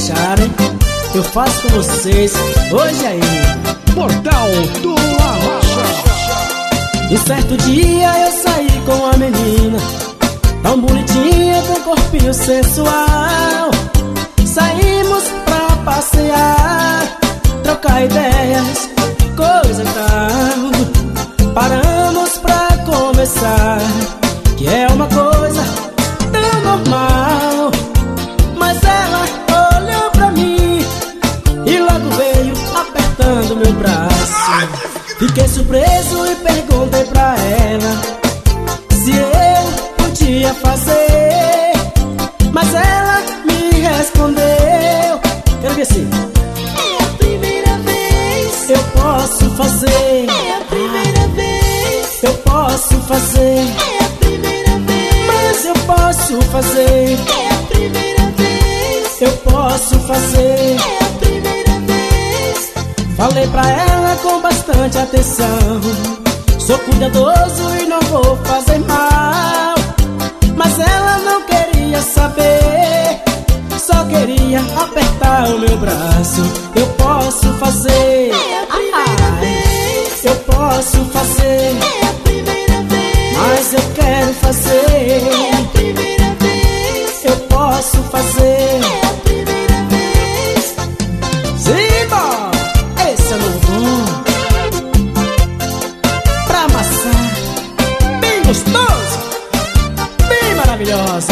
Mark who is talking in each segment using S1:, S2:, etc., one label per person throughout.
S1: deixarem, eu faço com vocês hoje ainda.
S2: Portal do Arrocha.
S1: Um certo dia eu saí com uma menina tão bonitinha, com corpinho sensual. Saímos pra passear, trocar ideias, coisa e tal. Paramos pra conversar, que é uma coisa tão normal. Mas ela olhou pra mim e logo veio apertando meu braço. Fiquei surpreso e perguntei pra ela se eu podia fazer, mas ela me respondeu, quero ver assim:
S3: é a primeira vez.
S1: eu posso fazer,
S3: É a primeira vez.
S1: eu posso fazer,
S3: É a primeira vez.
S1: mas eu posso fazer,
S3: É a primeira vez.
S1: eu posso fazer.
S3: É a primeira vez.
S1: Falei pra ela com bastante atenção: sou cuidadoso e não vou fazer mal. Mas ela não queria saber, só queria apertar o meu braço. Eu posso fazer,
S3: É a primeira vez.
S1: eu posso fazer,
S3: É a primeira vez.
S1: mas eu quero fazer.
S3: É a primeira vez.
S1: Eu posso fazer.
S3: É a primeira vez.
S1: Simba! Esse é o novo bom pra amassar, bem gostoso, bem maravilhosa.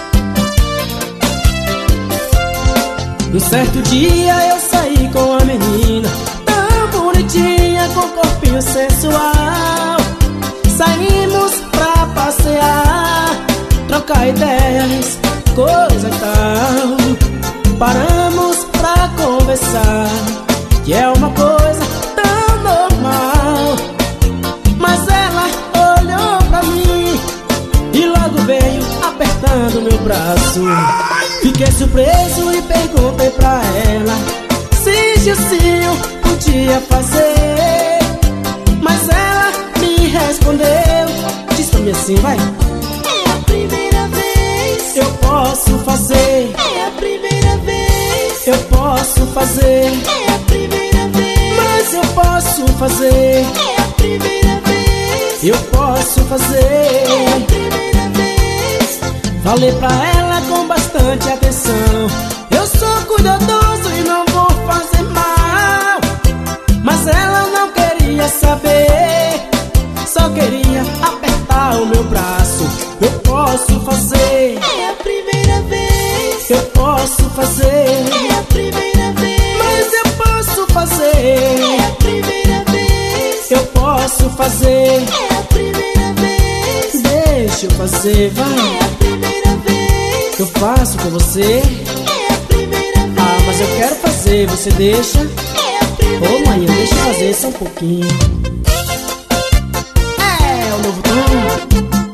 S1: Um certo dia eu saí com a menina tão bonitinha, com corpinho sensual. Saímos pra passear, trocar ideias, coisa e tal. Paramos pra conversar, que é uma coisa tão normal. Mas ela olhou pra mim e logo veio apertando meu braço. Fiquei surpreso e perguntei pra ela se Gilcinho podia fazer, mas ela me respondeu, diz pra mim assim, vai:
S3: É a primeira vez.
S1: eu posso fazer,
S3: É a primeira vez.
S1: eu posso fazer,
S3: É a primeira vez.
S1: mas eu posso fazer,
S3: É a primeira vez.
S1: eu posso fazer.
S3: É a primeira vez.
S1: Falei pra ela com bastante atenção: eu sou cuidadoso e não vou fazer mal. Mas ela não queria saber, só queria apertar o meu braço. Eu posso fazer,
S3: É a primeira vez.
S1: eu posso fazer,
S3: É a primeira vez.
S1: mas eu posso fazer,
S3: É a primeira vez.
S1: eu posso fazer.
S3: É a primeira vez.
S1: Deixa eu fazer, vai,
S3: É a primeira vez.
S1: eu faço com você.
S3: É a primeira vez.
S1: Ah, mas eu quero fazer, você deixa?
S3: É a primeira
S1: Ô mãe, deixa eu
S3: vez.
S1: fazer só um pouquinho. É o novo tom